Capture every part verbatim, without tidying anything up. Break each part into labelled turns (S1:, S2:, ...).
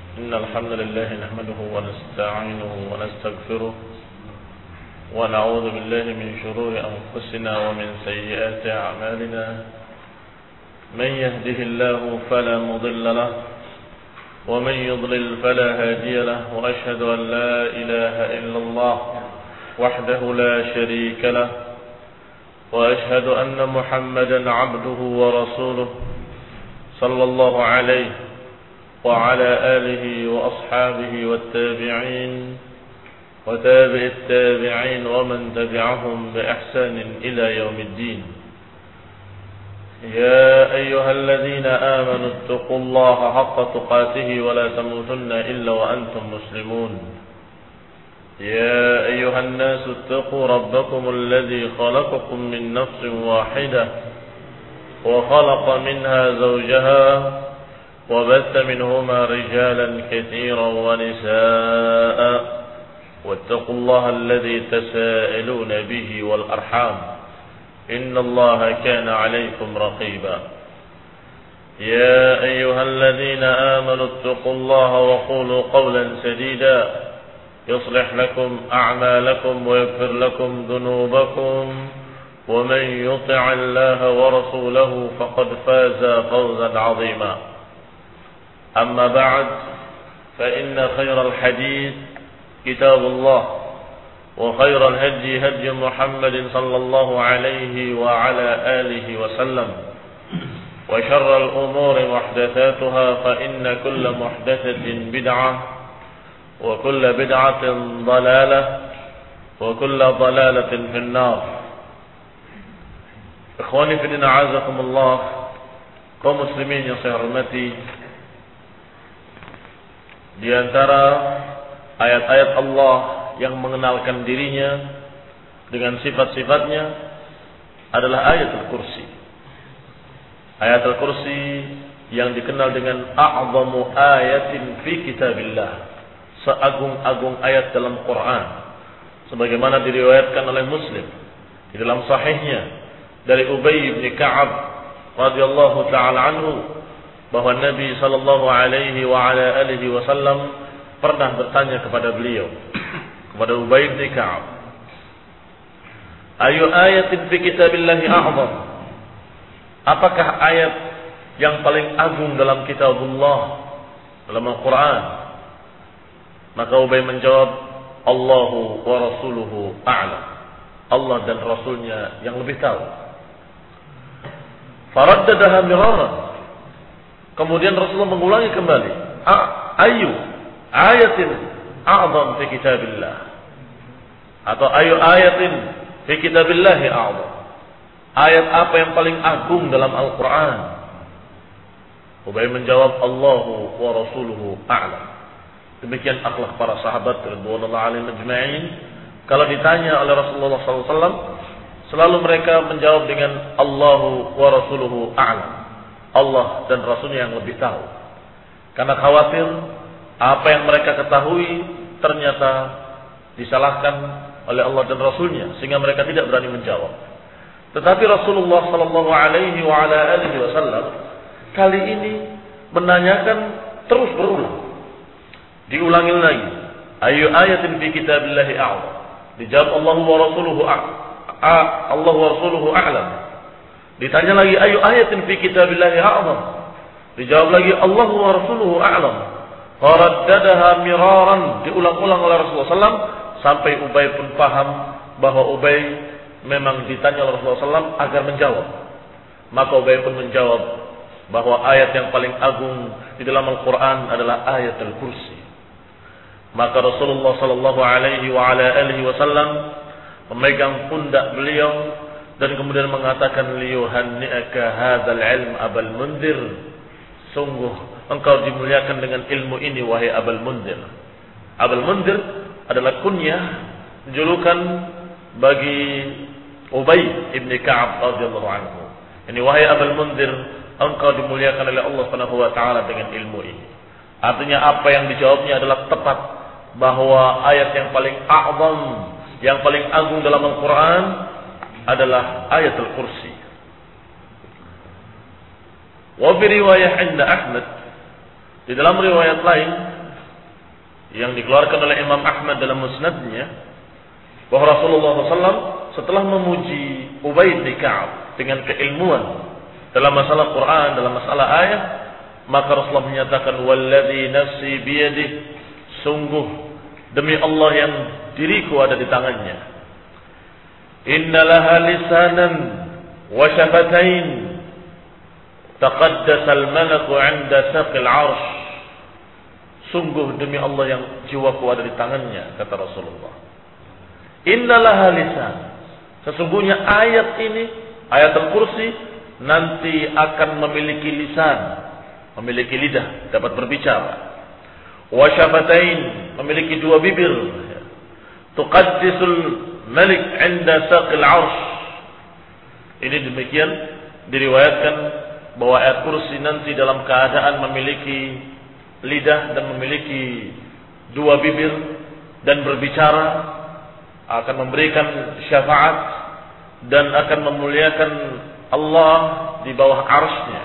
S1: إن الحمد لله نحمده ونستعينه ونستغفره ونعوذ بالله من شرور أنفسنا ومن سيئات أعمالنا من يهده الله فلا مضل له ومن يضلل فلا هادي له وأشهد أن لا إله إلا الله وحده لا شريك له وأشهد أن محمدا عبده ورسوله صلى الله عليه وعلى آله وأصحابه والتابعين وتابع التابعين ومن تبعهم بإحسان إلى يوم الدين. يا أيها الذين آمنوا اتقوا الله حق تقاته ولا تموتن إلا وأنتم مسلمون. يا أيها الناس اتقوا ربكم الذي خلقكم من نفس واحدة وخلق منها زوجها وبث منهما رجالا كثيرا ونساء واتقوا الله الذي تساءلون به والأرحام إن الله كان عليكم رقيبا. يا أيها الذين آمنوا اتقوا الله وقولوا قولا سديدا يصلح لكم أعمالكم ويغفر لكم ذنوبكم ومن يطع الله ورسوله فقد فاز فوزا عظيما. أما بعد فإن خير الحديث كتاب الله وخير الهدي هدي محمد صلى الله عليه وعلى آله وسلم وشر الأمور محدثاتها فإن كل محدثة بدعة وكل بدعة ضلالة وكل ضلالة في النار. Ikhwani fi din a'azakumullah, kaum muslimin yang saya hormati, di antara ayat-ayat Allah yang mengenalkan dirinya dengan sifat-sifatnya adalah ayatul kursi. Ayatul kursi yang dikenal dengan a'zamu ayatin fi kitabillah, seagung-agung ayat dalam Quran, sebagaimana diriwayatkan oleh Muslim di dalam sahihnya dari Ubay bin Ka'ab radhiyallahu taala anhu bahwa Nabi sallallahu alaihi wa ala alihi wasallam pernah bertanya kepada beliau, kepada Ubay bin Ka'ab, ayu ayatin fi kitabillahi a'zam, apakah ayat yang paling agung dalam kitabullah, dalam Al-Quran? Maka Ubay menjawab, Allahu wa rasuluhu a'lam, Allah dan Rasulnya yang lebih tahu. Faraddadaha miraran, kemudian Rasulullah mengulangi kembali, ayu ayatin a'zam fi kitabillah, atau ayu ayatin fi kitabillahi a'zam, ayat apa yang paling agung dalam Al-Quran? Ubay menjawab, Allahu wa rasuluhu a'lam. Demikian akhlak para sahabat radhiyallahu alaihim ajma'in. Kalau ditanya oleh Rasulullah sallallahu alaihi wasallam, selalu mereka menjawab dengan Allahu wa rasuluhu a'lam, Allah dan Rasulnya yang lebih tahu. Karena khawatir apa yang mereka ketahui ternyata disalahkan oleh Allah dan Rasulnya, sehingga mereka tidak berani menjawab. Tetapi Rasulullah sallallahu alaihi wa ala alihi wasallam kali ini menanyakan terus berulang, diulangi lagi, ayu ayatin fi kitabillahi a'zam, dijawab Allahu wa rasuluhu a'lam, Allah wa rasuluhu a'lam. Ditanya lagi, ayu ayatin fi kitabillahi a'zam, dijawab lagi Allah wa rasuluhu a'lam. Faraddadaha miraran, diulang-ulang oleh Rasulullah sallallahu alaihi wasallam sampai Ubay pun paham bahwa Ubay memang ditanya oleh Rasulullah sallallahu alaihi wasallam agar menjawab. Maka Ubay pun menjawab bahwa ayat yang paling agung di dalam Al-Quran adalah ayatul kursi. Maka Rasulullah sallallahu alaihi wa ala alihi wasallam memegang pundak beliau dan kemudian mengatakan, liyuhanni'aka hadzal ilm Abul Mundhir, sungguh engkau dimuliakan dengan ilmu ini wahai Abul Mundhir. Abul Mundhir adalah kunyah, julukan bagi Ubay ibn Ka'ab radhiyallahu anhu. Ini wahai Abul Mundhir, engkau dimuliakan oleh Allah Subhanahu wa taala dengan ilmu ini. Artinya apa yang dijawabnya adalah tepat, bahwa ayat yang paling a'zam, yang paling agung dalam Al-Quran adalah ayatul kursi. Wa fi riwayah inda Ahmad, di dalam riwayat lain yang dikeluarkan oleh Imam Ahmad dalam musnadnya, bahwa Rasulullah shallallahu alaihi wasallam setelah memuji Ubayd bin Ka'ab dengan keilmuan dalam masalah Quran, dalam masalah ayat, maka Rasulullah menyatakan, walladzi nafsi biyadihi, sungguh demi Allah yang diriku ada di tangannya, inna laha lisanan wa syafatain taqaddasa al-malaku 'inda saqil 'arsy. Sungguh demi Allah yang jiwaku ada di tangannya, kata Rasulullah. Inna laha lisan, sesungguhnya ayat ini, ayat Al-Kursi, nanti akan memiliki lisan, memiliki lidah, dapat berbicara. Wa syafatain, memiliki dua bibir. Tuqaddisul malik 'inda saqil 'arsy. Ini demikian diriwayatkan bahwa ayat Kursi nanti dalam keadaan memiliki lidah dan memiliki dua bibir dan berbicara, akan memberikan syafaat dan akan memuliakan Allah di bawah arsy-Nya.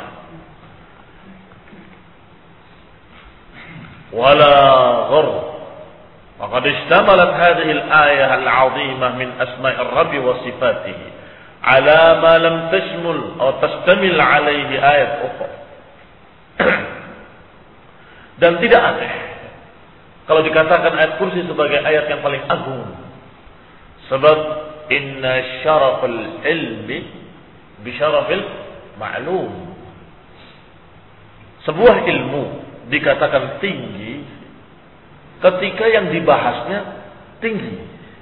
S1: Wala ghar, faqad ishtamalat hadhihi al-ayah al-'azimah min asma'i ar-rabb wa sifatihi ala ma lam tashmul atau tastamil alaihi ayat ukhra. Dan tidak aneh kalau dikatakan ayat Kursi sebagai ayat yang paling agung, sebab inna syarafal ilmi bi syarafil ma'lum. Sebuah ilmu dikatakan tinggi ketika yang dibahasnya tinggi.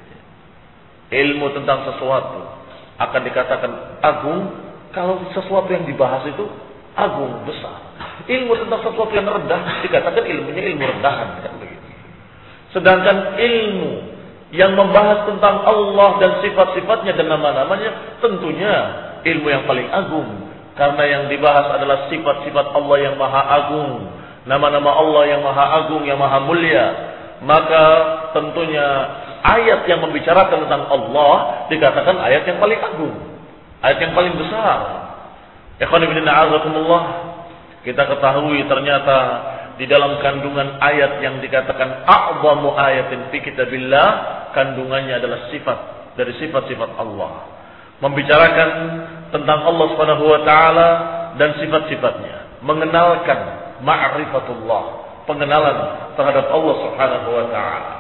S1: Ilmu tentang sesuatu akan dikatakan agung kalau sesuatu yang dibahas itu agung, besar. Ilmu tentang sesuatu yang rendah dikatakan ilmunya ilmu rendahan, kan begitu. Sedangkan ilmu yang membahas tentang Allah dan sifat-sifatnya dan nama-namanya tentunya ilmu yang paling agung, karena yang dibahas adalah sifat-sifat Allah yang maha agung, nama-nama Allah yang maha agung, yang maha mulia. Maka tentunya ayat yang membicarakan tentang Allah dikatakan ayat yang paling agung, ayat yang paling besar. Ikhwan fillah a'azakumullah, kita ketahui ternyata di dalam kandungan ayat yang dikatakan a'zamu ayatin fi kitabillah, kandungannya adalah sifat dari sifat-sifat Allah, membicarakan tentang Allah Subhanahu wa taala dan sifat-sifatnya, mengenalkan ma'rifatullah, pengenalan terhadap Allah Subhanahu wa taala.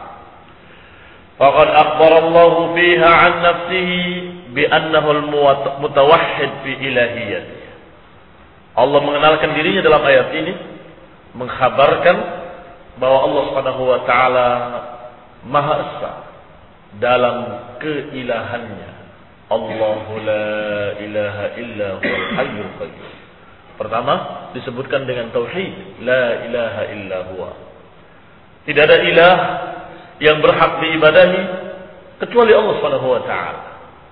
S1: Faqad akhbara Allah fiha 'an nafsihi bi annahu al-mutawahhid fi ilahiyyati. Allah mengenalkan dirinya dalam ayat ini, mengkhabarkan bahwa Allah Subhanahu wa taala Maha Esa dalam keilahannya. Allahu la ilaha illa huwal hayyul qayyum. Pertama disebutkan dengan tauhid, la ilaha illa huwa. Tidak ada ilah yang berhak diibadahi kecuali Allah Subhanahu wa taala.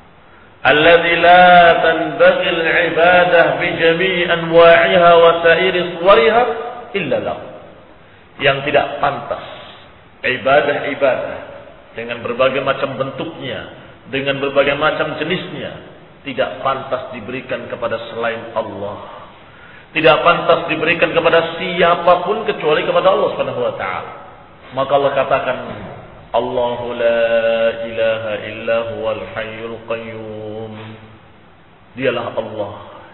S1: Alladzi la tanbaghi al-ibadah bi jami' anwa'iha wa sa'iri suwariha illa lahu. Yang tidak pantas ibadah-ibadah dengan berbagai macam bentuknya, dengan berbagai macam jenisnya, tidak pantas diberikan kepada selain Allah. Tidak pantas diberikan kepada siapapun kecuali kepada Allah Subhanahu wa taala. Maka Allah katakan, Allahu la ilaha illa huwal hayyul qayyum. Dialah Allah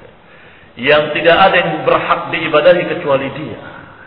S1: yang tidak ada yang berhak diibadahi kecuali Dia.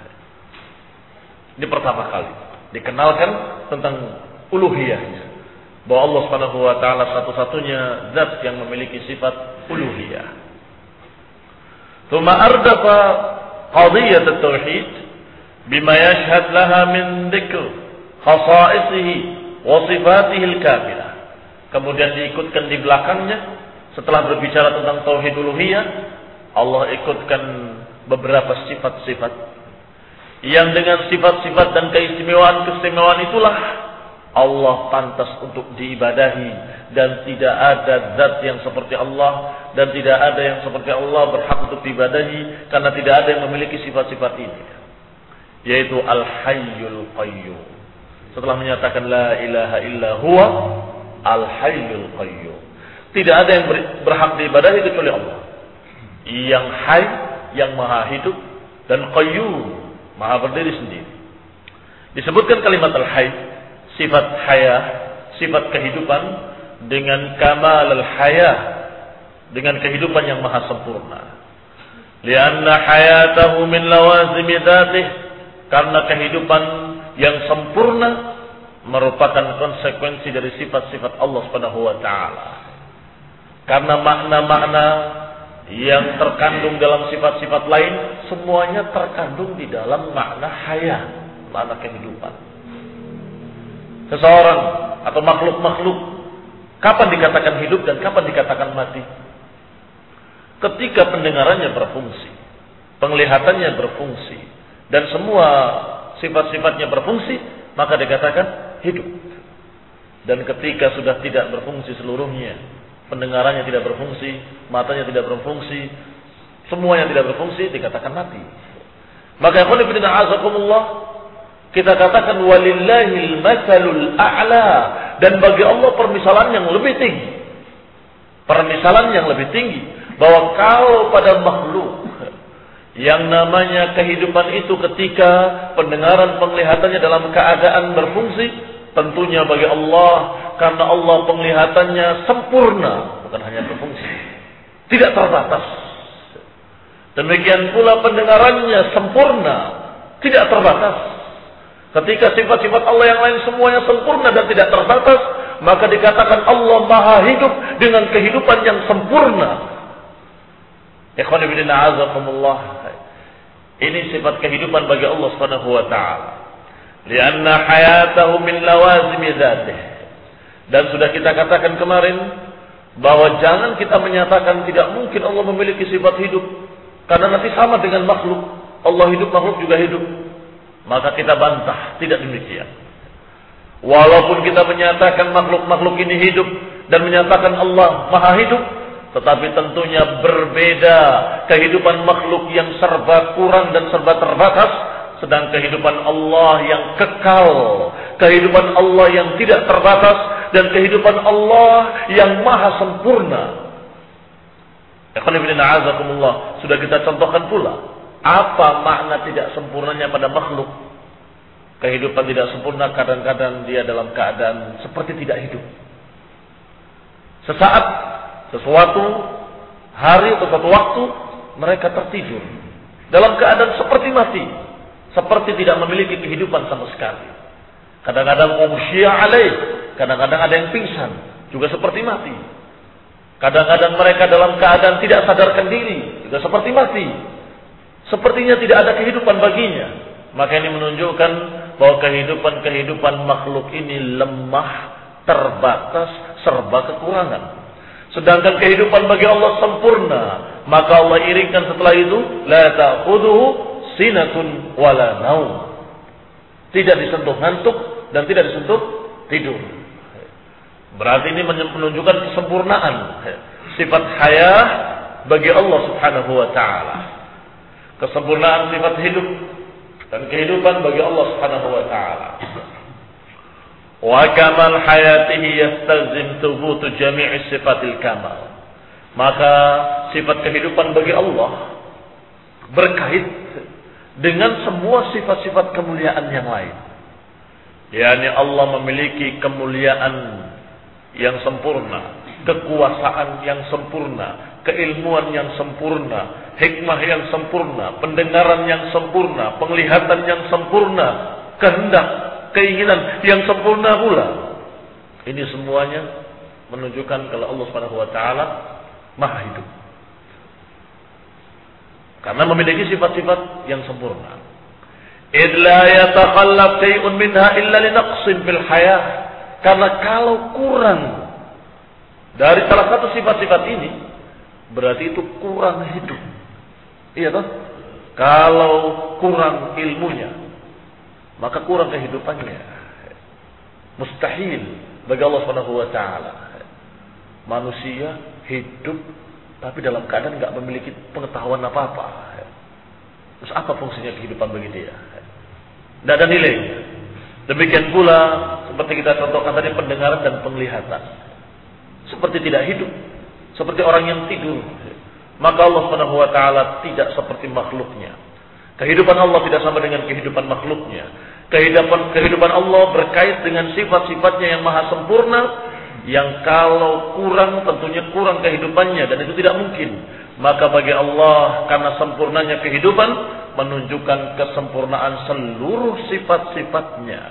S1: Ini pertama kali dikenalkan tentang uluhiyahnya, bahwa Allah Subhanahu wa taala satu-satunya zat yang memiliki sifat uluhiyah. Tsumma ardafa qadhiyat at-tauhid bima yashhad laha min dzikr khasa'isihi wa sifatihi al-kamilah. Kemudian diikutkan di belakangnya setelah berbicara tentang tauhid uluhiyah, Allah ikutkan beberapa sifat-sifat yang dengan sifat-sifat dan keistimewaan-keistimewaan itulah Allah pantas untuk diibadahi, dan tidak ada zat yang seperti Allah dan tidak ada yang seperti Allah berhak untuk diibadahi, karena tidak ada yang memiliki sifat-sifat ini, yaitu Al-Hayyul Qayyum. Setelah menyatakan la ilaha illa huwa Al-Hayyul Qayyum, tidak ada yang berhak diibadahi kecuali Allah, yang hayy, yang maha hidup, dan qayyum, maha berdiri sendiri. Disebutkan kalimat al-hayy, sifat hayah, sifat kehidupan dengan kamal al-hayah, dengan kehidupan yang maha sempurna. Lianna hayatahu min lawazimi dzatih, karena kehidupan yang sempurna merupakan konsekuensi dari sifat-sifat Allah Subhanahu wa taala. Karena makna-makna yang terkandung dalam sifat-sifat lain semuanya terkandung di dalam makna hayat, makna kehidupan. Seseorang atau makhluk-makhluk kapan dikatakan hidup dan kapan dikatakan mati? Ketika pendengarannya berfungsi, penglihatannya berfungsi, dan semua sifat-sifatnya berfungsi, maka dikatakan hidup. Dan ketika sudah tidak berfungsi seluruhnya, pendengarannya tidak berfungsi, matanya tidak berfungsi, semuanya tidak berfungsi, dikatakan mati. Maka ikhwan fillah azakumullah, kita katakan walillahil matsalul a'la, dan bagi Allah permisalan yang lebih tinggi. Permisalan yang lebih tinggi bahwa kalau pada makhluk yang namanya kehidupan itu ketika pendengaran penglihatannya dalam keadaan berfungsi, tentunya bagi Allah, karena Allah penglihatannya sempurna, bukan hanya berfungsi, tidak terbatas. Demikian pula pendengarannya sempurna, tidak terbatas. Ketika sifat-sifat Allah yang lain semuanya sempurna dan tidak terbatas, maka dikatakan Allah maha hidup dengan kehidupan yang sempurna. Ikhwan fillah azakumullah, ini sifat kehidupan bagi Allah Subhanahu wa taala. Lianna hayatahu min lawazimi dzatih. Dan sudah kita katakan kemarin bahwa jangan kita menyatakan tidak mungkin Allah memiliki sifat hidup, karena nanti sama dengan makhluk. Allah hidup, makhluk juga hidup. Maka kita bantah, tidak demikian. Walaupun kita menyatakan makhluk-makhluk ini hidup dan menyatakan Allah maha hidup, tetapi tentunya berbeda kehidupan makhluk yang serba kurang dan serba terbatas, sedang kehidupan Allah yang kekal, kehidupan Allah yang tidak terbatas, dan kehidupan Allah yang maha sempurna. Sudah kita contohkan pula apa makna tidak sempurnanya pada makhluk. Kehidupan tidak sempurna, kadang-kadang dia dalam keadaan seperti tidak hidup. Sesaat, sesuatu hari atau suatu waktu mereka tertidur dalam keadaan seperti mati, seperti tidak memiliki kehidupan sama sekali. Kadang-kadang ughshiya alaih, kadang-kadang ada yang pingsan, juga seperti mati. Kadang-kadang mereka dalam keadaan tidak sadarkan diri, juga seperti mati. Sepertinya tidak ada kehidupan baginya. Maka ini menunjukkan bahwa kehidupan-kehidupan makhluk ini lemah, terbatas, serba kekurangan. Sedangkan kehidupan bagi Allah sempurna, maka Allah iringkan setelah itu, la ta'khudhuhu sinatun wala naum. Tidak disentuh ngantuk dan tidak disentuh tidur. Berarti ini menunjukkan kesempurnaan sifat hayah bagi Allah Subhanahu wa taala. Kesempurnaan sifat hidup dan kehidupan bagi Allah Subhanahu wa taala. Wa kamal hayatihi yastalzim thubutu jami'i sifatil kamal. Maka sifat kehidupan bagi Allah berkait dengan semua sifat-sifat kemuliaan yang lain. yakni Allah memiliki kemuliaan yang sempurna, kekuasaan yang sempurna, keilmuan yang sempurna, hikmah yang sempurna, pendengaran yang sempurna, penglihatan yang sempurna, kehendak, keinginan yang sempurna pula. Ini semuanya menunjukkan kalau Allah Subhanahu wa taala Maha hidup. Karena memiliki sifat-sifat yang sempurna. Idh la yatakhallaf shay'un minha illa li naqsin fil hayah. Karena kalau kurang dari salah satu sifat-sifat ini, berarti itu kurang hidup. Iya toh? Kalau kurang ilmunya, maka kurang kehidupannya. Mustahil bagi Allah Subhanahu wa taala manusia hidup tapi dalam keadaan enggak memiliki pengetahuan apa-apa. Terus apa fungsinya kehidupan bagi dia? Tidak ada nilai. Demikian pula seperti kita contohkan tadi, pendengaran dan penglihatan. Seperti tidak hidup, seperti orang yang tidur. Maka Allah Subhanahu wa taala tidak seperti makhluknya. Kehidupan Allah tidak sama dengan kehidupan makhluknya. Kehidupan kehidupan Allah berkait dengan sifat-sifatnya yang maha sempurna, yang kalau kurang tentunya kurang kehidupannya, dan itu tidak mungkin. Maka bagi Allah karena sempurnanya kehidupan menunjukkan kesempurnaan seluruh sifat-sifatnya.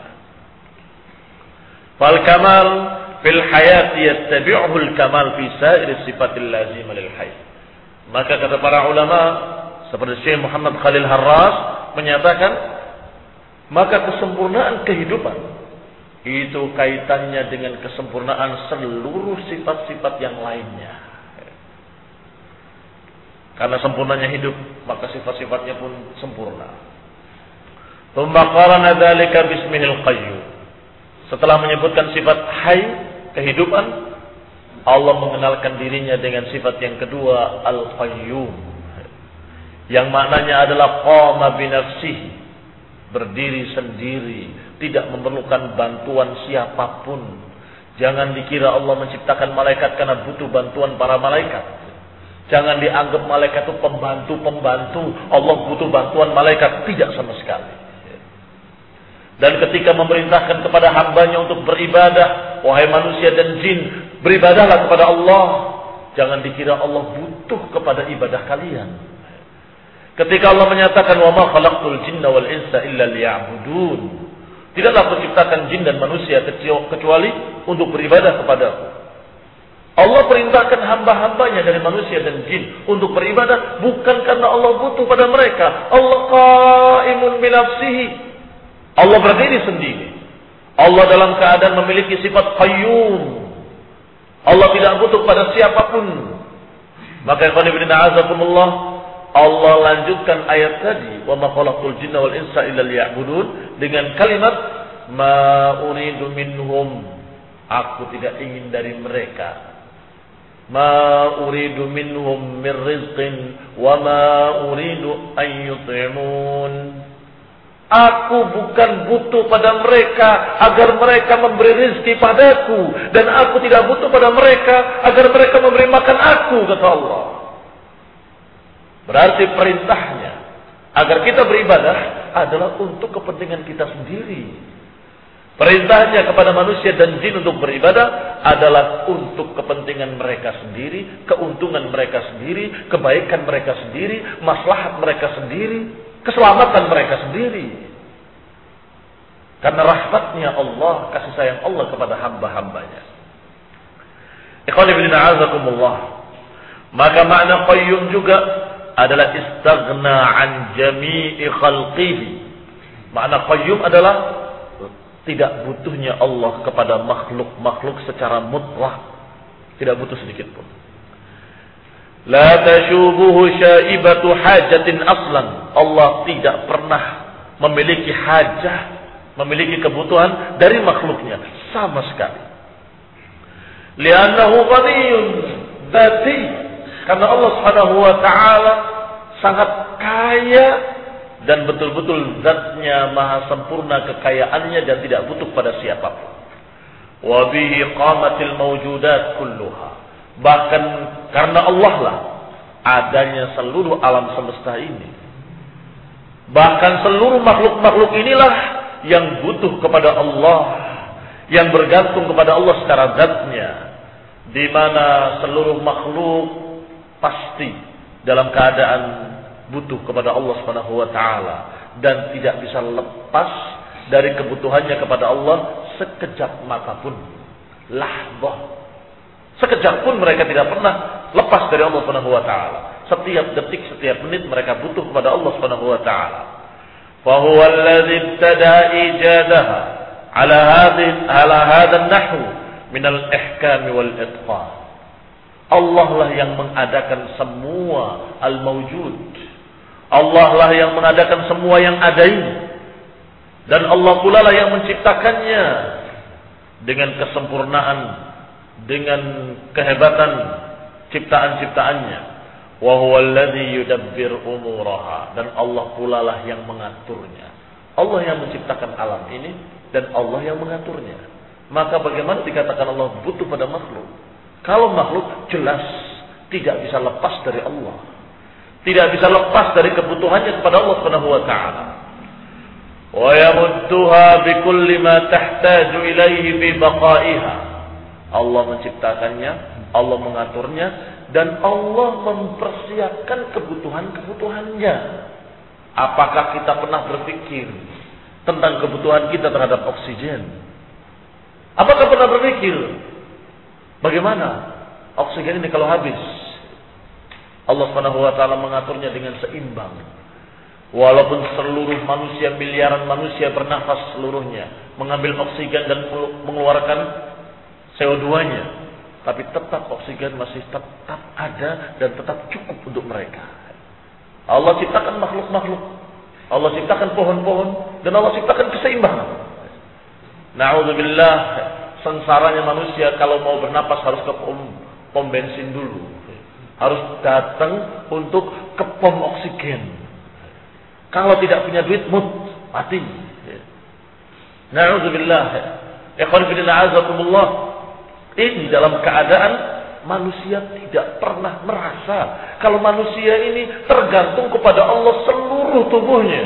S1: Fal kamal fil hayati yattabi'uhul kamal fi sa'ir sifatil lazimah lil hayy. Maka kata para ulama seperti Syekh Muhammad Khalil Harras menyatakan, maka kesempurnaan kehidupan itu kaitannya dengan kesempurnaan seluruh sifat-sifat yang lainnya. Karena sempurnanya hidup, maka sifat-sifatnya pun sempurna. Tsumma qarana dzalika bismihil qayyum. Setelah menyebutkan sifat hayy, kehidupan, Allah mengenalkan dirinya dengan sifat yang kedua, al-qayyum. Yang maknanya adalah qama bi nafsihi, berdiri sendiri, tidak memerlukan bantuan siapapun. Jangan dikira Allah menciptakan malaikat karena butuh bantuan para malaikat. Jangan dianggap malaikat itu pembantu-pembantu, Allah butuh bantuan malaikat, tidak sama sekali. Dan ketika memerintahkan kepada hambanya untuk beribadah, wahai manusia dan jin, beribadahlah kepada Allah. Jangan dikira Allah butuh kepada ibadah kalian. Ketika Allah menyatakan wa ma khalaqtul jinna wal insa illa liya'budun, tidaklah aku ciptakan jin dan manusia kecuali untuk beribadah kepadaku. Allah perintahkan hamba-hambanya dari manusia dan jin untuk beribadah bukan karena Allah butuh pada mereka. Allah qaimun bi nafsihi. Allah berdiri sendiri. Allah dalam keadaan memiliki sifat qayyum. Allah tidak butuh pada siapapun. Maka ikhwan fillah a'azakumullah, Allah lanjutkan ayat tadi, wa ma khalaqtul jinna wal insa illa liya'budun, dengan kalimat ma uridu minhum, aku tidak ingin dari mereka. Ma uridu minhum min rizqin wa ma uridu an yut'imun. Aku bukan butuh pada mereka agar mereka memberi rezeki padaku, dan aku tidak butuh pada mereka agar mereka memberi makan aku, kata Allah. Berarti perintahnya agar kita beribadah adalah untuk kepentingan kita sendiri. Perintahnya kepada manusia dan jin untuk beribadah adalah untuk kepentingan mereka sendiri, keuntungan mereka sendiri, kebaikan mereka sendiri, maslahat mereka sendiri, keselamatan mereka sendiri. Karena rahmatnya Allah, kasih sayang Allah kepada hamba-hambanya. Ikhwan fillah a'azakumullah. Maka makna qayyum juga adalah istaghna an jami'i khalqihi. Makna qayyum adalah tidak butuhnya Allah kepada makhluk-makhluk secara mutlak, tidak butuh sedikit pun. La tashubuhu syaibatu hajatin aslan. Allah tidak pernah memiliki hajah, memiliki kebutuhan dari makhluknya sama sekali. Li'annahu ghaniyun dzati. Karena Allah Subhanahu wa taala sangat kaya dan betul-betul zatnya maha sempurna kekayaannya dan tidak butuh pada siapapun. Wa bihi qamatil mawjudat kulluha. Bahkan karena Allah lah adanya seluruh alam semesta ini. Bahkan seluruh makhluk-makhluk inilah yang butuh kepada Allah, yang bergantung kepada Allah secara zatnya, di mana seluruh makhluk pasti dalam keadaan butuh kepada Allah Subhanahu wa taala dan tidak bisa lepas dari kebutuhannya kepada Allah sekejap mata pun. Lahbah. Sekejap pun mereka tidak pernah lepas dari Allah Subhanahu wa taala. Setiap detik, setiap menit mereka butuh kepada Allah Subhanahu wa taala. Fa huwa alladhi ibtada ijadaha ala hadhihi ala hadha an-nahw min al-ihkam wal itqan. Allah lah yang mengadakan semua al-mawjud. Allah lah yang mengadakan semua yang ada ini. Dan Allah pula lah yang menciptakannya dengan kesempurnaan, dengan kehebatan ciptaan-ciptaannya. Wa huwa alladhi yudabbir umuraha. Dan Allah pula lah yang mengaturnya. Allah yang menciptakan alam ini dan Allah yang mengaturnya. Maka bagaimana dikatakan Allah butuh pada makhluk? Kalau makhluk jelas tidak bisa lepas dari Allah. Tidak bisa lepas dari kebutuhannya kepada Allah Subhanahu wa taala. wa yamudduha bikulli ma tahtaju ilaihi fi baqaiha. Allah menciptakannya, Allah mengaturnya, dan Allah mempersiapkan kebutuhan-kebutuhannya. Apakah kita pernah berpikir tentang kebutuhan kita terhadap oksigen? Apakah pernah berpikir bagaimana oksigen ini kalau habis? Allah Subhanahu wa taala mengaturnya dengan seimbang. Walaupun seluruh manusia, miliaran manusia bernafas seluruhnya, mengambil oksigen dan mengeluarkan C O dua-nya, tapi tetap oksigen masih tetap ada dan tetap cukup untuk mereka. Allah ciptakan makhluk-makhluk, Allah ciptakan pohon-pohon, dan Allah ciptakan keseimbangan. Na'udzubillah, sengsaranya manusia kalau mau bernapas harus ke pom, pom bensin dulu, harus datang untuk ke pom oksigen. Kalau tidak punya duit, mut, mati. Na'udzubillah. Ikhwan fillah azakumullah. Ini dalam keadaan manusia tidak pernah merasa kalau manusia ini tergantung kepada Allah seluruh tubuhnya.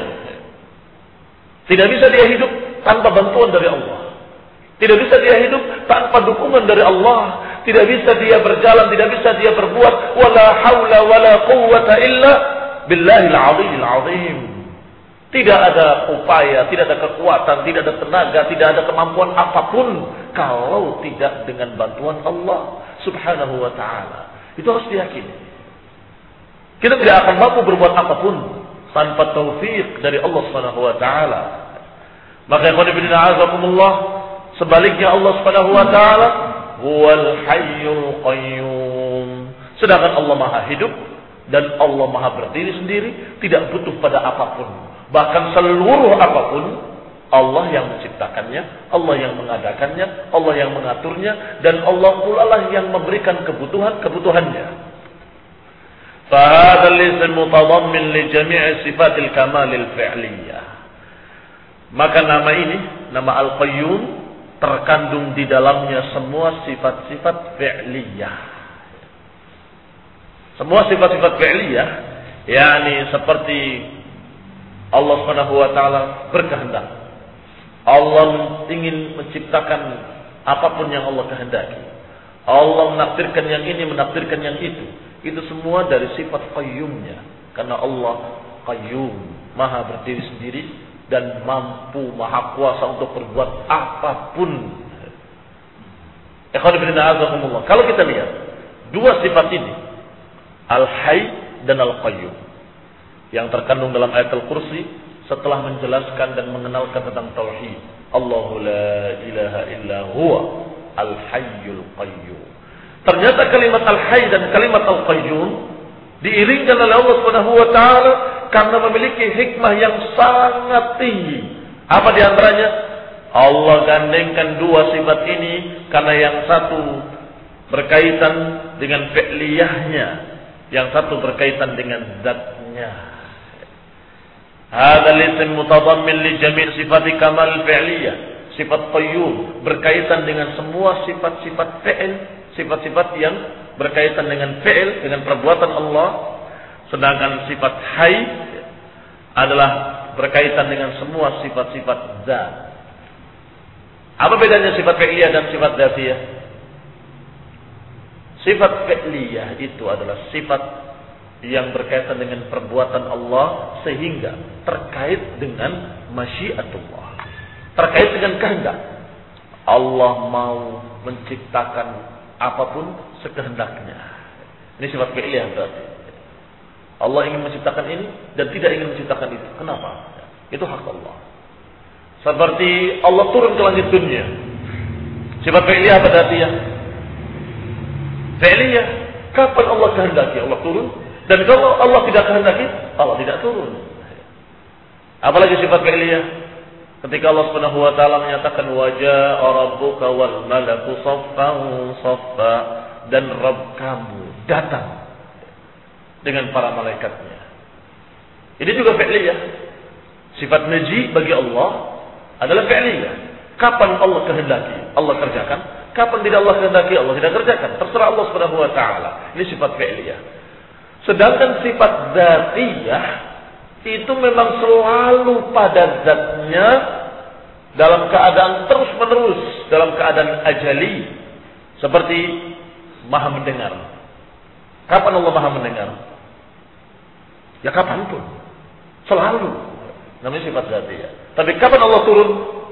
S1: Tidak bisa dia hidup tanpa bantuan dari Allah. Tidak bisa dia hidup tanpa dukungan dari Allah. Tidak bisa dia berjalan, tidak bisa dia berbuat. Wala haula wala quwwata illa billahil aliyyil azim. Tidak ada upaya, tidak ada kekuatan, tidak ada tenaga, tidak ada kemampuan apapun kalau tidak dengan bantuan Allah Subhanahu wa taala. Itu harus diyakini. Kita tidak akan mampu berbuat apapun tanpa taufik dari Allah Subhanahu wa taala. Maka ikhwan fillah azakumullah, sebaliknya Allah Subhanahu wa taala huwal hayyul qayyum. Sedangkan Allah Maha hidup dan Allah Maha berdiri sendiri, tidak butuh pada apapun. Bahkan seluruh apapun Allah yang menciptakannya, Allah yang mengadakannya, Allah yang mengaturnya, dan Allah pula lah yang memberikan kebutuhan-kebutuhannya. Fahadha al-ism mutadammin li jami' sifatil kamalil fi'liyah. Maka nama ini, nama Al-Qayyum, terkandung di dalamnya semua sifat-sifat fi'liyah. Semua sifat-sifat fi'liyah, yakni seperti Allah Subhanahu wa taala berkehendak. Allah ingin menciptakan apapun yang Allah kehendaki. Allah menakdirkan yang ini, menakdirkan yang itu. Itu semua dari sifat qayyumnya. Karena Allah qayyum, maha berdiri sendiri dan mampu, maha kuasa untuk berbuat apapun. Ikhwan fillah azakumullah. Kalau kita lihat dua sifat ini, Al-Hayy dan Al-Qayyum, yang terkandung dalam ayat Al-Kursi setelah menjelaskan dan mengenalkan tentang tauhid. Allahu la ilaha illa huwa al-hayyul qayyum. Ternyata kalimat al-hayy dan kalimat al-qayyum diiringkan oleh Allah Subhanahu wa taala karena memiliki hikmah yang sangat tinggi. Apa di antaranya? Allah gandengkan dua sifat ini karena yang satu berkaitan dengan fi'liyahnya, yang satu berkaitan dengan zatnya. Hadal ism mutadammin li jami' sifat kamal fi'liyah. Sifat qayyum berkaitan dengan semua sifat-sifat fi'il, sifat-sifat yang berkaitan dengan fi'il, dengan perbuatan Allah. Sedangkan sifat hayy adalah berkaitan dengan semua sifat-sifat zat. Apa bedanya sifat fi'liyah dan sifat dzatiyah? Sifat fi'liyah itu adalah sifat yang berkaitan dengan perbuatan Allah sehingga terkait dengan masyiatullah, terkait dengan kehendak. Allah mau menciptakan apapun sekehendaknya. Ini sifat fi'liyah berarti. Allah ingin menciptakan ini dan tidak ingin menciptakan itu. Kenapa? Itu hak Allah. Seperti Allah turun ke langit dunia. Sifat fi'liyah apa dzatiyah? Fi'liyah. Kapan Allah kehendaki Allah turun? Dan kalau Allah tidak kehendaki, Allah tidak turun. Apalagi sifat fi'liyah. Ketika Allah Subhanahu wa taala menyatakan wajaa rabbuka wal malaku saffan saffa, dan Rabb kamu datang dengan para malaikatnya. Ini juga fi'liyah. Sifat maji bagi Allah adalah fi'liyah. Kapan Allah kehendaki, Allah kerjakan. Kapan tidak Allah kehendaki, Allah tidak kerjakan. Terserah Allah Subhanahu wa taala. Ini sifat fi'liyah. Sedangkan sifat dzatiyah itu memang selalu pada zatnya dalam keadaan terus menerus, dalam keadaan ajali, seperti maha mendengar. Kapan Allah maha mendengar? Ya kapanpun, selalu. Namanya sifat zatiyah. Tapi kapan Allah turun?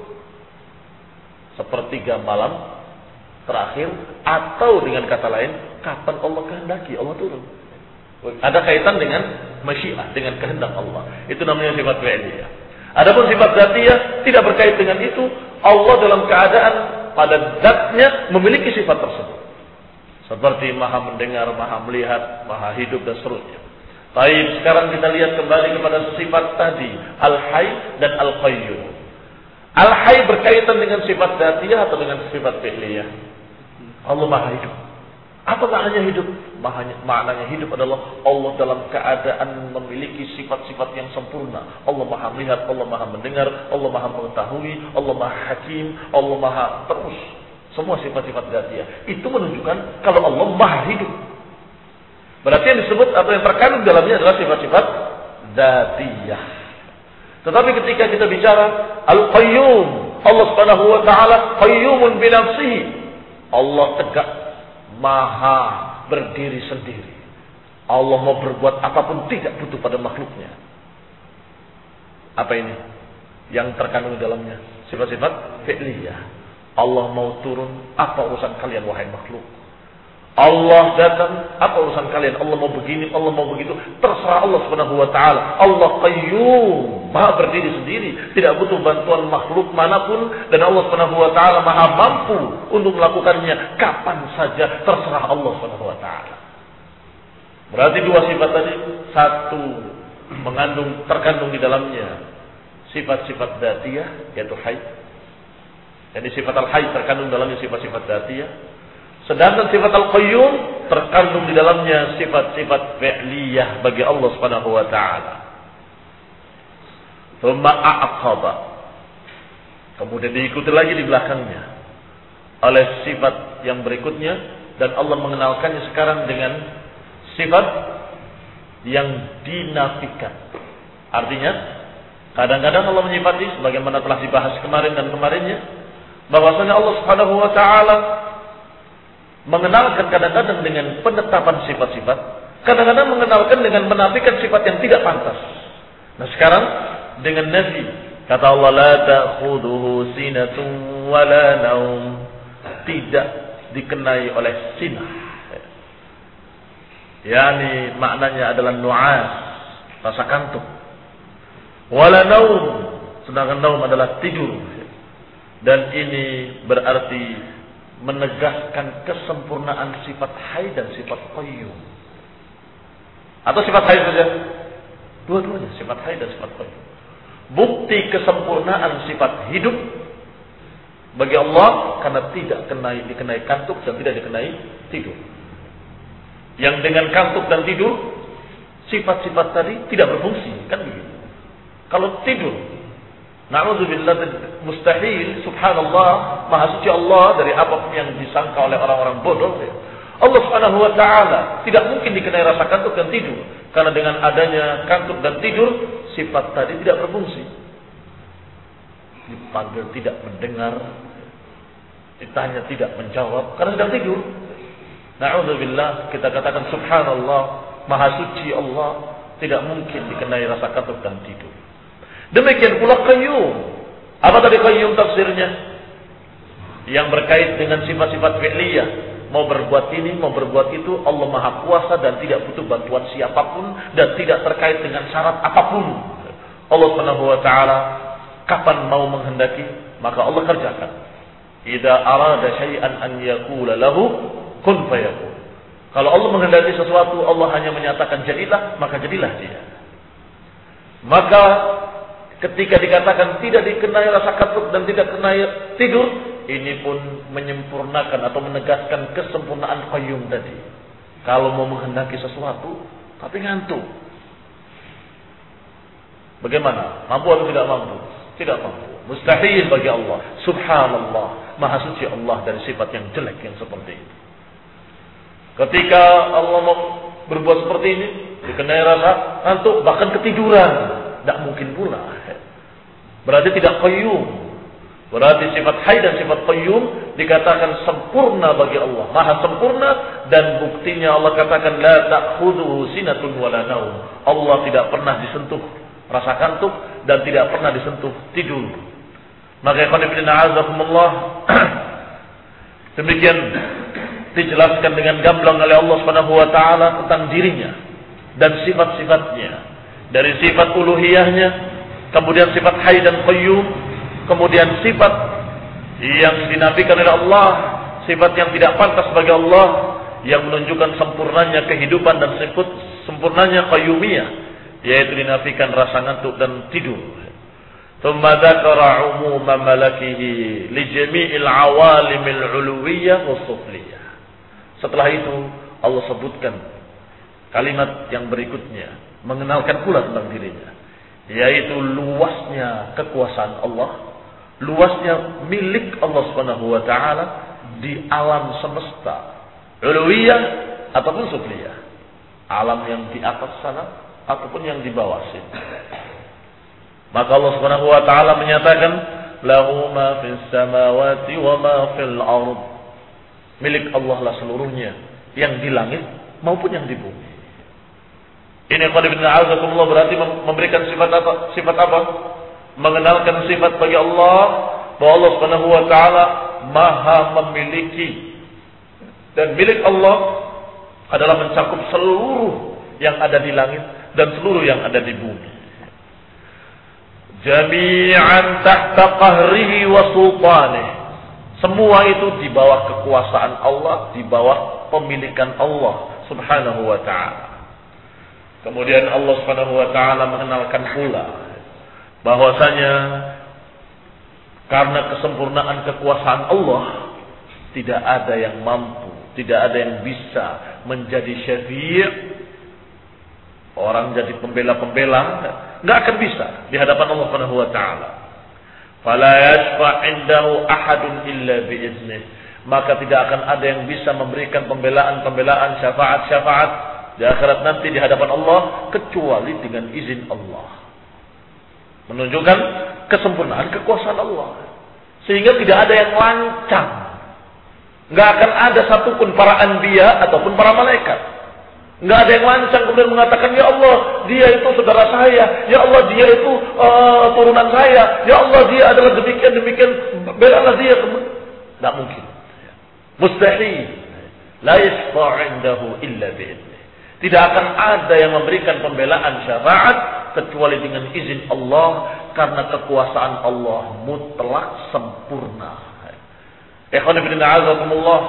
S1: Sepertiga malam terakhir, atau dengan kata lain, kapan Allah kehendaki Allah turun. Ada kaitan dengan masyiah, dengan kehendak Allah. Itu namanya sifat fi'liyah. Adapun sifat zatiyah tidak berkait dengan itu. Allah dalam keadaan pada zatnya memiliki sifat tersebut. Seperti maha mendengar, maha melihat, maha hidup dan seterusnya. Baik, sekarang kita lihat kembali kepada sifat tadi, Al-Hayy dan Al-Qayyum. Al-Hayy berkaitan dengan sifat zatiyah atau dengan sifat fi'liyah? Allah maha hidup. Apa maknanya hidup? Maknanya hidup adalah Allah dalam keadaan memiliki sifat-sifat yang sempurna. Allah maha melihat, Allah maha mendengar, Allah maha mengetahui, Allah maha hakim, Allah maha terus. Semua sifat-sifat dzatiyah. Itu menunjukkan kalau Allah maha hidup. Berarti yang disebut atau yang terkandung dalamnya adalah sifat-sifat dzatiyah. Tetapi ketika kita bicara Al-Qayyum, Allah Subhanahu wa taala qayyumun bi nafsihi. Allah tegak, maha berdiri sendiri. Allah mau berbuat apapun tidak butuh pada makhluknya. Apa ini? Yang terkandung di dalamnya sifat-sifat fi'liyah. Allah mau turun, apa urusan kalian wahai makhluk? Allah datang, apa urusan kalian? Allah mau begini, Allah mau begitu, terserah Allah Subhanahu wa taala. Allah qayyum, maha berdiri sendiri, tidak butuh bantuan makhluk manapun, dan Allah Subhanahu wa taala maha mampu untuk melakukannya kapan saja, terserah Allah Subhanahu wa taala. Berarti dua sifat tadi, satu mengandung terkandung di dalamnya sifat-sifat dzatiyah yaitu hayy. Jadi sifat al-hayy terkandung dalamnya sifat-sifat dzatiyah. Sedangkan sifat al-qayyum terkandung di dalamnya sifat-sifat fi'liyah bagi Allah Subhanahu wa taala. Tsumma a'qaba. Kemudian diikuti lagi di belakangnya oleh sifat yang berikutnya, dan Allah mengenalkannya sekarang dengan sifat yang dinafikan. Artinya, kadang-kadang Allah menyifati sebagaimana telah dibahas kemarin dan kemarinnya, bahwasanya Allah Subhanahu wa taala mengenalkan kadang-kadang dengan penetapan sifat-sifat, kadang-kadang mengenalkan dengan menafikan sifat yang tidak pantas. Nah sekarang dengan nafi, kata Allah, la ta'khuduhu sinatun wala naum, tidak dikenai oleh sinah. Yani maknanya adalah nu'as, rasa kantuk. Wala naum, sedangkan naum adalah tidur. Dan ini berarti menegaskan kesempurnaan sifat hayy dan sifat qayyum. Atau sifat hayy saja? Dua-duanya, sifat hayy dan sifat qayyum. Bukti kesempurnaan sifat hidup bagi Allah karena tidak kenai, dikenai kantuk dan tidak dikenai tidur. Yang dengan kantuk dan tidur, sifat-sifat tadi tidak berfungsi, kan begitu. Kalau tidur, na'udzubillah, mustahil, subhanallah, maha suci Allah dari apapun yang disangka oleh orang-orang bodoh. Allah Subhanahu wa taala tidak mungkin dikenai rasa kantuk dan tidur, karena dengan adanya kantuk dan tidur, sifat tadi tidak berfungsi. Dipanggil tidak mendengar, ditanya tidak menjawab karena sedang tidur. Na'udzubillah, kita katakan subhanallah, maha suci Allah, tidak mungkin dikenai rasa kantuk dan tidur. Demikian pula qayyum. Apa tadi qayyum tafsirnya? Yang berkait dengan sifat-sifat fi'liyah. Mau berbuat ini, mau berbuat itu, Allah maha kuasa dan tidak butuh bantuan siapapun, dan tidak terkait dengan syarat apapun. Allah Subhanahu wa taala kapan mau menghendaki, maka Allah kerjakan. Idza arada syai'an an yaqula lahu kun fayakun. Kalau Allah menghendaki sesuatu, Allah hanya menyatakan jadilah, maka jadilah dia. Maka ketika dikatakan tidak dikenai rasa kantuk dan tidak kenai tidur, ini pun menyempurnakan atau menegaskan kesempurnaan qayyum tadi. Kalau mau menghendaki sesuatu tapi ngantuk, bagaimana? Mampu atau tidak mampu? Tidak mampu. Mustahil bagi Allah. Subhanallah, maha suci Allah dari sifat yang jelek yang seperti itu. Ketika Allah mau berbuat seperti ini, dikenai rasa ngantuk, bahkan ketiduran, Tidak mungkin pula. Berarti tidak qayyum. Berarti sifat hayy dan sifat qayyum dikatakan sempurna bagi Allah, maha sempurna, dan buktinya Allah katakan la ta'khudhuhu sinatun wala naum. Allah tidak pernah disentuh rasa kantuk dan tidak pernah disentuh tidur. Maka ikhwan fillah azakumullah, demikian dijelaskan dengan gamblang oleh Allah Subhanahu wa taala tentang dirinya dan sifat-sifatnya. Dari sifat uluhiyahnya, kemudian sifat hayy dan qayyum, kemudian sifat yang dinafikan oleh Allah, sifat yang tidak pantas bagi Allah, yang menunjukkan sempurnanya kehidupan dan sifat sempurnanya qayyumiyah, yaitu dinafikan rasa ngantuk dan tidur. Thumma dzakara umuma malakihi li jami'il awalimil uluwiyyah was sufliyah. Setelah itu Allah sebutkan kalimat yang berikutnya, mengenalkan pula tentang dirinya, yaitu luasnya kekuasaan Allah, luasnya milik Allah Subhanahu wa taala di alam semesta, uluwiyah ataupun sufliyah, alam yang di atas sana ataupun yang di bawah sini. Maka Allah Subhanahu wa taala menyatakan, lahu ma fis samawati wa ma fil ard. Milik Allah lah seluruhnya, yang di langit maupun yang di bumi. Ini qad bin a'azakumullah berarti memberikan sifat apa? Sifat apa? Mengenalkan sifat bagi Allah, bahwa Allah Subhanahu wa taala maha memiliki, dan milik Allah adalah mencakup seluruh yang ada di langit dan seluruh yang ada di bumi. Jami'an tahta qahrihi wa sultanih. Semua itu di bawah kekuasaan Allah, di bawah pemilikan Allah Subhanahu wa taala. Kemudian Allah Subhanahu wa taala mengenalkan pula bahwasanya karena kesempurnaan kekuasaan Allah, tidak ada yang mampu, tidak ada yang bisa menjadi syafi', orang jadi pembela-pembela, enggak akan bisa di hadapan Allah Subhanahu wa taala. Fala yashfa' indahu ahadun illa bi'iznih. Maka tidak akan ada yang bisa memberikan pembelaan-pembelaan, syafaat-syafaat di akhirat nanti di hadapan Allah kecuali dengan izin Allah. Menunjukkan kesempurnaan kekuasaan Allah, sehingga tidak ada yang lancang. Enggak akan ada satupun para anbiya ataupun para malaikat, enggak ada yang lancang kemudian mengatakan, ya Allah dia itu saudara saya, ya Allah dia itu uh, turunan saya, ya Allah dia adalah demikian demikian, belalah dia. Tidak mungkin, mustahil. La yashfa'u 'indahu illa bi'idnih. Tidak akan ada yang memberikan pembelaan syafaat kecuali dengan izin Allah, karena kekuasaan Allah mutlak sempurna. Ikhwan fillah a'azakumullah,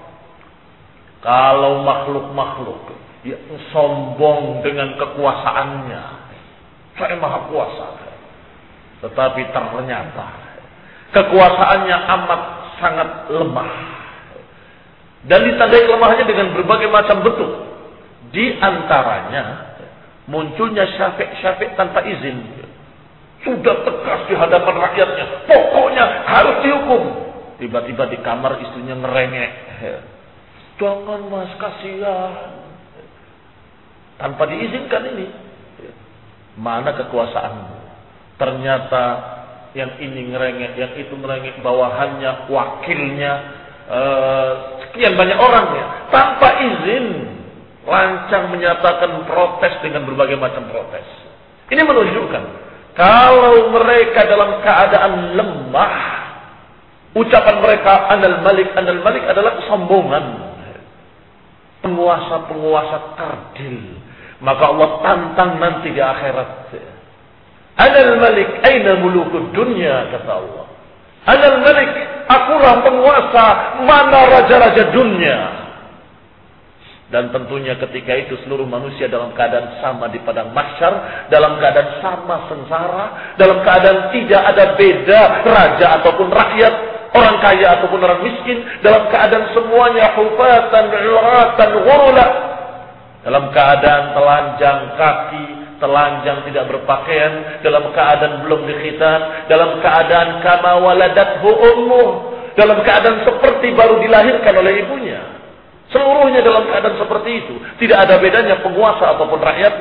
S1: kalau makhluk-makhluk yang sombong dengan kekuasaannya, saya maha kuasa, tetapi ternyata kekuasaannya amat sangat lemah, dan ditandai kelemahannya dengan berbagai macam bentuk. Di antaranya munculnya syafi'-syafi' tanpa izin. Sudah tegas di hadapan rakyatnya, pokoknya harus dihukum. Tiba-tiba di kamar istrinya ngerengek, jangan mas, kasihan. Tanpa diizinkan ini. Mana kekuasaanmu? Ternyata yang ini ngerengek, yang itu ngerengek, bawahannya, wakilnya, eh, sekian banyak orangnya, tanpa izin. Lancang menyatakan protes dengan berbagai macam protes. Ini menunjukkan kalau mereka dalam keadaan lemah, ucapan mereka anal malik, anal malik adalah kesombongan, penguasa-penguasa kerdil. Maka Allah tantang nanti di akhirat. Anal malik, aina mulukud dunya, kata Allah. Anal malik, akulah penguasa, mana raja-raja dunia. Dan tentunya ketika itu seluruh manusia dalam keadaan sama di padang mahsyar, dalam keadaan sama sengsara, dalam keadaan tidak ada beda raja ataupun rakyat, orang kaya ataupun orang miskin, dalam keadaan semuanya hufatan, uratan, ghurula, dalam keadaan telanjang kaki, telanjang tidak berpakaian, dalam keadaan belum dikhitan, dalam keadaan kama waladathu ummuh, dalam keadaan seperti baru dilahirkan oleh ibunya. Seluruhnya dalam keadaan seperti itu. Tidak ada bedanya penguasa ataupun rakyatnya.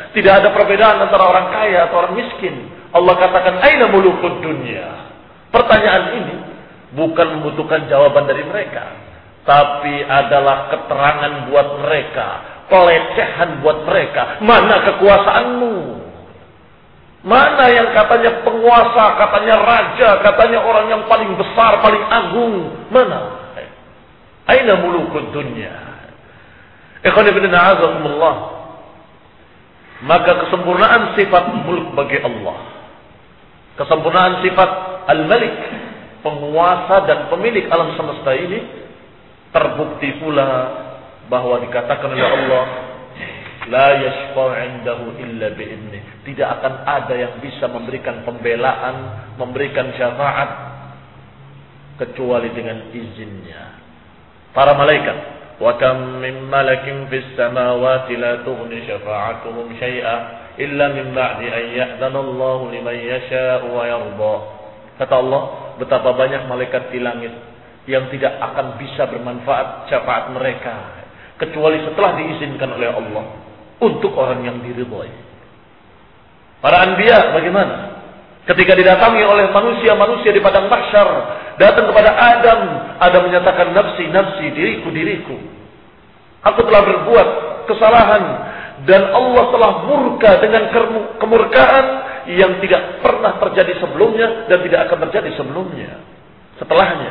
S1: Tidak ada perbedaan antara orang kaya atau orang miskin. Allah katakan, aina mulukud dunya. Pertanyaan ini bukan membutuhkan jawaban dari mereka, tapi adalah keterangan buat mereka, pelecehan buat mereka. Mana kekuasaanmu? Mana yang katanya penguasa, katanya raja, katanya orang yang paling besar, paling agung? Mana? Aina mulukud dunya? Ikhwan fillah a'azakumullah. Maka kesempurnaan sifat mulk bagi Allah, kesempurnaan sifat al-malik, penguasa dan pemilik alam semesta ini, terbukti pula bahwa dikatakan oleh Allah, la yashfa'u 'indahu illa bi'idnih. Tidak akan ada yang bisa memberikan pembelaan, memberikan syafaat kecuali dengan izinnya. Para malaikat, wa kam min malakin fis samawati la tughni syafa'atuhum syai'a illa min ba'di an ya'dana Allahu liman yasha'u wa yarda. Kata Allah, betapa banyak malaikat di langit yang tidak akan bisa bermanfaat syafaat mereka kecuali setelah diizinkan oleh Allah untuk orang yang diridhai. Para anbiya bagaimana? Ketika didatangi oleh manusia-manusia di padang mahsyar, datang kepada Adam, Adam menyatakan, nafsi, nafsi, diriku, diriku. Aku telah berbuat kesalahan dan Allah telah murka dengan kemurkaan yang tidak pernah terjadi sebelumnya dan tidak akan terjadi sebelumnya. Setelahnya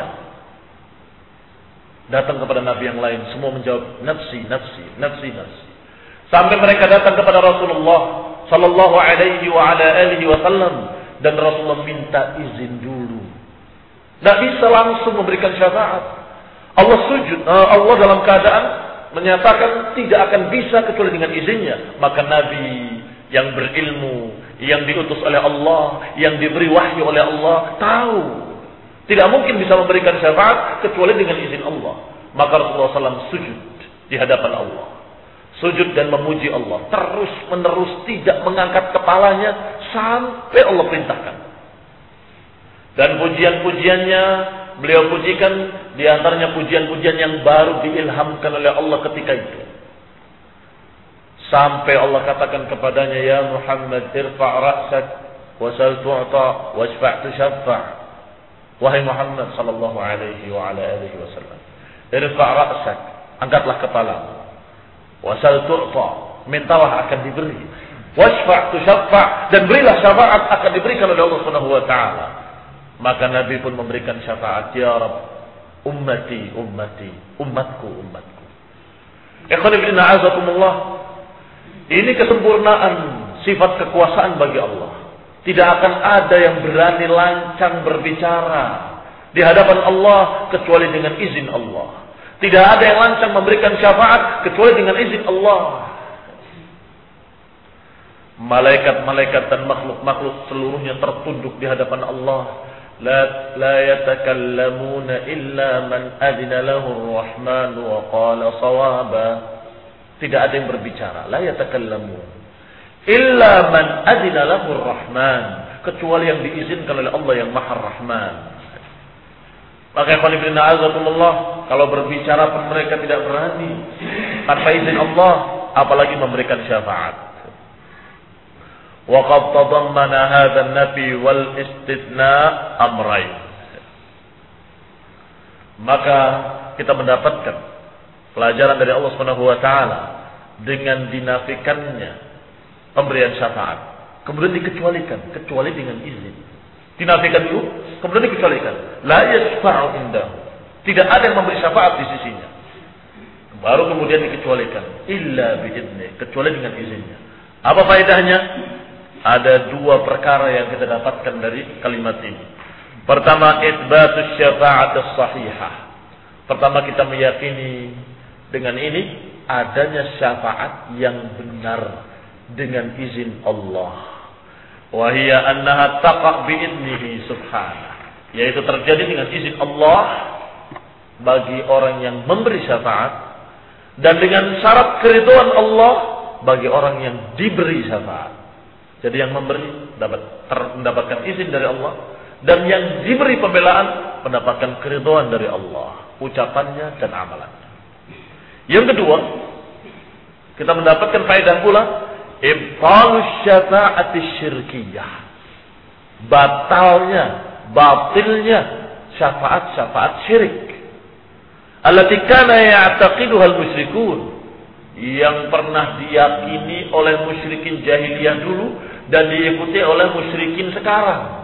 S1: datang kepada nabi yang lain, semua menjawab nafsi, nafsi, nafsi, nafsi. Sampai mereka datang kepada Rasulullah sallallahu alaihi wa ala alihi wasallam, dan Rasulullah minta izin dulu. Tidak bisa langsung memberikan syafaat. Allah sujud, Allah dalam keadaan menyatakan tidak akan bisa kecuali dengan izinnya. Maka Nabi yang berilmu, yang diutus oleh Allah, yang diberi wahyu oleh Allah, tahu tidak mungkin bisa memberikan syafaat kecuali dengan izin Allah. Maka Rasulullah shallallahu alaihi wasallam sujud di hadapan Allah, sujud dan memuji Allah, terus menerus tidak mengangkat kepalanya sampai Allah perintahkan. Dan pujian-pujiannya beliau pujikan, diantaranya pujian-pujian yang baru diilhamkan oleh Allah ketika itu. Sampai Allah katakan kepadanya, ya Muhammad, irfa' ra'sak wasal tu'ta washfa' tushaffa'. Wahai Muhammad sallallahu alaihi wa ala alihi wasallam, irfa' ra'sak, angkatlah kepalamu. Wasal tu'ta, mintalah akan diberi. Washfa' tushaffa', dan berilah syafaat akan diberikan oleh Allah Subhanahu wa taala. Maka Nabi pun memberikan syafaat, ya Rabb, ummati, ummati, umatku, umatku. Ikhwan fillah a'azakumullah. Ini kesempurnaan sifat kekuasaan bagi Allah. Tidak akan ada yang berani lancang berbicara di hadapan Allah kecuali dengan izin Allah. Tidak ada yang lancang memberikan syafaat kecuali dengan izin Allah. Malaikat-malaikat dan makhluk-makhluk seluruhnya tertunduk di hadapan Allah. La la yatakallamuna illa man adina lahu ar-rahman wa qala shawaba. Tidak ada yang berbicara, la yatakallamun illa man adina lahu ar-rahman, kecuali yang diizinkan oleh Allah yang Maha Rahman. Maka ikhwan azakumullah, kalau berbicara pun mereka tidak berani tanpa izin Allah, apalagi memberikan syafaat. Wa qad tadammana hadha an-nafi wal istithna amrayn. Maka kita mendapatkan pelajaran dari Allah Subhanahu wa taala dengan dinafikannya pemberian syafaat, kemudian dikecualikan, kecuali dengan izin. Dinafikan dulu, kemudian dikecualikan. La yashfa'u indahu. Tidak ada yang memberi syafaat di sisinya. Baru kemudian dikecualikan. Illa bi'idnih, kecuali dengan izinnya. Apa faedahnya? Ada dua perkara yang kita dapatkan dari kalimat ini. Pertama, itsbatus syafa'at as-sahihah. Pertama, kita meyakini dengan ini adanya syafaat yang benar dengan izin Allah. Wa hiya annaha taqa bi'idnihi subhanahu. Yaitu terjadi dengan izin Allah bagi orang yang memberi syafaat, dan dengan syarat keridhaan Allah bagi orang yang diberi syafaat. Jadi yang memberi dapat mendapatkan izin dari Allah, dan yang diberi pembelaan mendapatkan keridhaan dari Allah, ucapannya dan amalannya. Yang kedua, kita mendapatkan faedah pula ibtalus syafa'ati syirkiyah. Batalnya, batilnya syafaat-syafaat syirik. Allati kana ya'taqiduha al-musyrikun, yang pernah diyakini oleh musyrikin jahiliyah dulu dan diikuti oleh musyrikin sekarang.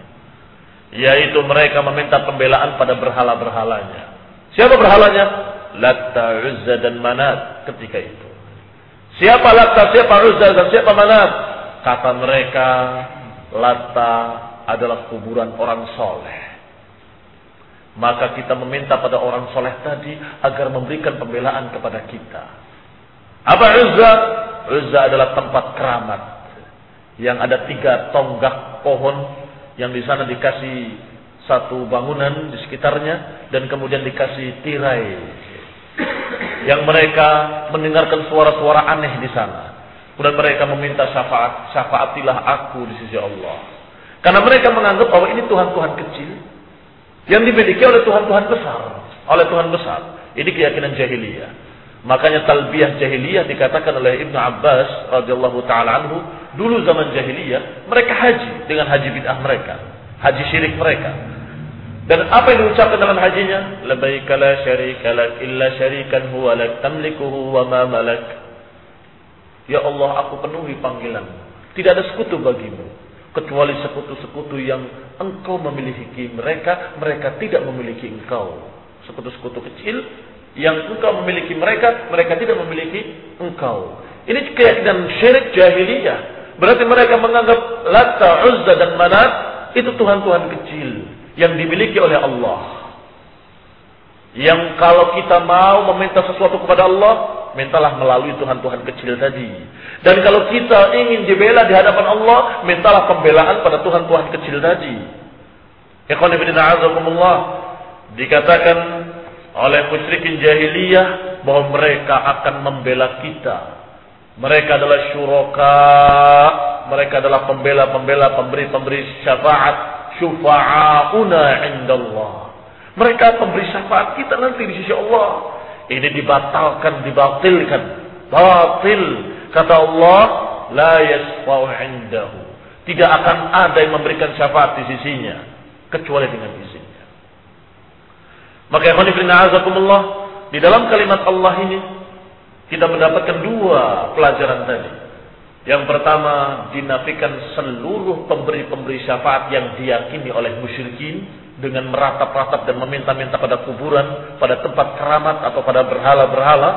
S1: Yaitu mereka meminta pembelaan pada berhala-berhalanya. Siapa berhalanya? Latta, Uzza dan Manat ketika itu. Siapa Latta, siapa Uzza dan siapa Manat? Kata mereka, Latta adalah kuburan orang soleh. Maka kita meminta pada orang soleh tadi agar memberikan pembelaan kepada kita. Apa Uzza? Uzza adalah tempat keramat yang ada tiga tonggak pohon, yang di sana dikasih satu bangunan di sekitarnya dan kemudian dikasih tirai, yang mereka mendengarkan suara-suara aneh di sana. Kemudian mereka meminta syafaat, syafaatilah aku di sisi Allah. Karena mereka menganggap bahwa ini Tuhan-Tuhan kecil yang dimiliki oleh Tuhan-Tuhan besar, oleh Tuhan besar. Ini keyakinan jahiliyah. Makanya talbiyah jahiliyah dikatakan oleh Ibnu Abbas radhiyallahu taala anhu, dulu zaman jahiliyah mereka haji dengan haji bid'ah mereka, haji syirik mereka. Dan apa yang diucapkan dalam hajinya? Labbaika la syarika lak illa syarikan huwa lak tamlikuhu wa ma malak. Ya Allah, aku penuhi panggilan. Tidak ada sekutu bagimu kecuali sekutu-sekutu yang engkau memiliki mereka, mereka tidak memiliki engkau. Sekutu-sekutu kecil yang engkau memiliki mereka, mereka tidak memiliki engkau. Ini keyakinan syirik jahiliyah. Berarti mereka menganggap Latta, Uzza dan Manat itu Tuhan-Tuhan kecil yang dimiliki oleh Allah. Yang kalau kita mau meminta sesuatu kepada Allah, mintalah melalui Tuhan-Tuhan kecil tadi. Dan kalau kita ingin dibela di hadapan Allah, mintalah pembelaan pada Tuhan-Tuhan kecil tadi. Ikhwan fillah azakumullah, dikatakan oleh musyrikin jahiliyah bahwa mereka akan membela kita. Mereka adalah syuraka, mereka adalah pembela-pembela, pemberi-pemberi syafaat, syufa'auna indallah. Mereka pemberi syafaat kita nanti di sisi Allah. Ini dibatalkan, dibatilkan. Batil. Kata Allah, la yasfa'u indahu. Tidak akan ada yang memberikan syafaat di sisinya kecuali dengan izinnya. Maka ya khonifillah azakumullah, di dalam kalimat Allah ini kita mendapatkan dua pelajaran tadi. Yang pertama, dinafikan seluruh pemberi-pemberi syafaat yang diyakini oleh musyrikin dengan meratap-ratap dan meminta-minta pada kuburan, pada tempat keramat atau pada berhala-berhala.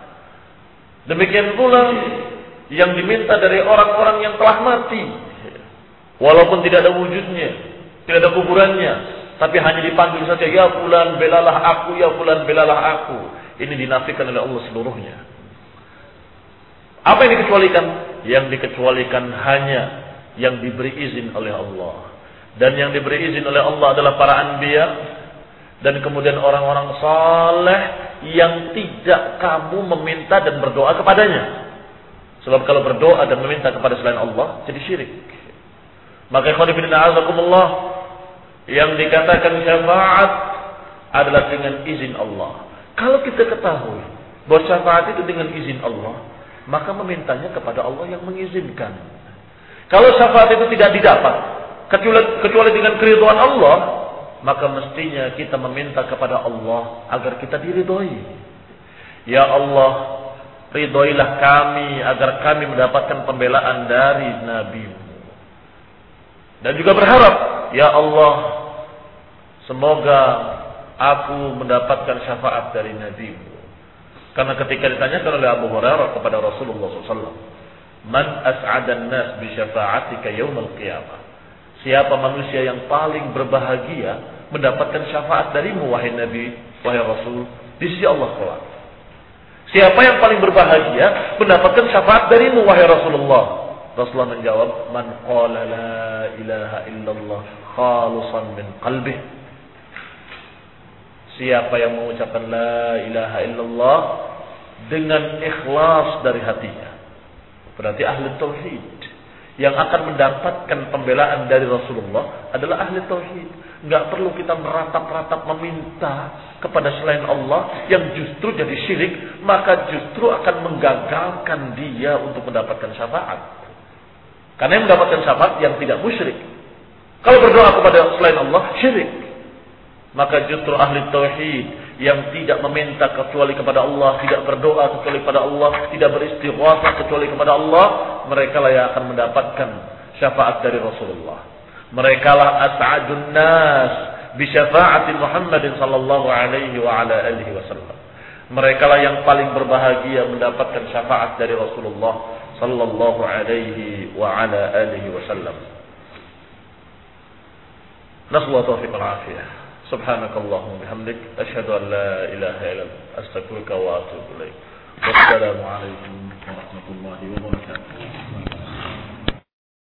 S1: Demikian pula yang diminta dari orang-orang yang telah mati, walaupun tidak ada wujudnya, tidak ada kuburannya, tapi hanya dipanggil saja, ya fulan belalah aku, ya fulan belalah aku. Ini dinafikan oleh Allah seluruhnya. Apa yang dikecualikan? Yang dikecualikan hanya yang diberi izin oleh Allah. Dan yang diberi izin oleh Allah adalah para anbiya dan kemudian orang-orang saleh yang tidak kamu meminta dan berdoa kepadanya. Sebab kalau berdoa dan meminta kepada selain Allah jadi syirik. Maka ikhwan fillah azakumullah, yang dikatakan syafaat adalah dengan izin Allah. Kalau kita ketahui bahwa syafaat itu dengan izin Allah, maka memintanya kepada Allah yang mengizinkan. Kalau syafaat itu tidak didapat kecuali, kecuali dengan keridhaan Allah, maka mestinya kita meminta kepada Allah agar kita diridhoi. Ya Allah, ridhoilah kami agar kami mendapatkan pembelaan dari Nabi-Mu. Dan juga berharap, ya Allah, semoga aku mendapatkan syafaat dari Nabi-Mu. Karena ketika ditanyakan oleh Abu Hurairah kepada Rasulullah shallallahu alaihi wasallam, Man as'adan nas bi syafa'atika yaumal qiyamah. Siapa manusia yang paling berbahagia mendapatkan syafaat darimu, wahai Nabi, wahai Rasul, di sisi Allah kelak. Siapa yang paling berbahagia mendapatkan syafaat darimu, wahai Rasulullah? Rasulullah menjawab, Man qala la ilaha illallah khalusan min qalbih. Siapa yang mengucapkan la ilaha illallah dengan ikhlas dari hatinya. Berarti ahli tauhid. Yang akan mendapatkan pembelaan dari Rasulullah adalah ahli tauhid. Enggak perlu kita meratap-ratap meminta kepada selain Allah yang justru jadi syirik, maka justru akan menggagalkan dia untuk mendapatkan syafaat. Karena yang mendapatkan syafaat yang tidak musyrik. Kalau berdoa kepada selain Allah, syirik. Maka justru ahli tauhid yang tidak meminta kecuali kepada Allah, tidak berdoa kecuali kepada Allah, tidak beristighatsah kecuali kepada Allah, mereka lah yang akan mendapatkan syafaat dari Rasulullah. Mereka lah as'adun nas bi syafaati Muhammadin sallallahu alaihi wa ala alihi wasallam. Mereka lah yang paling berbahagia mendapatkan syafaat dari Rasulullah sallallahu alaihi wa ala alihi wasallam. Nasallahu taufiq wal afiyah. Subhanakallahumma bihamdik asyhadu an la ilaha illa anta astaghfiruka wa atubu ilaik. Wassalamu alaikum warahmatullahi wabarakatuh.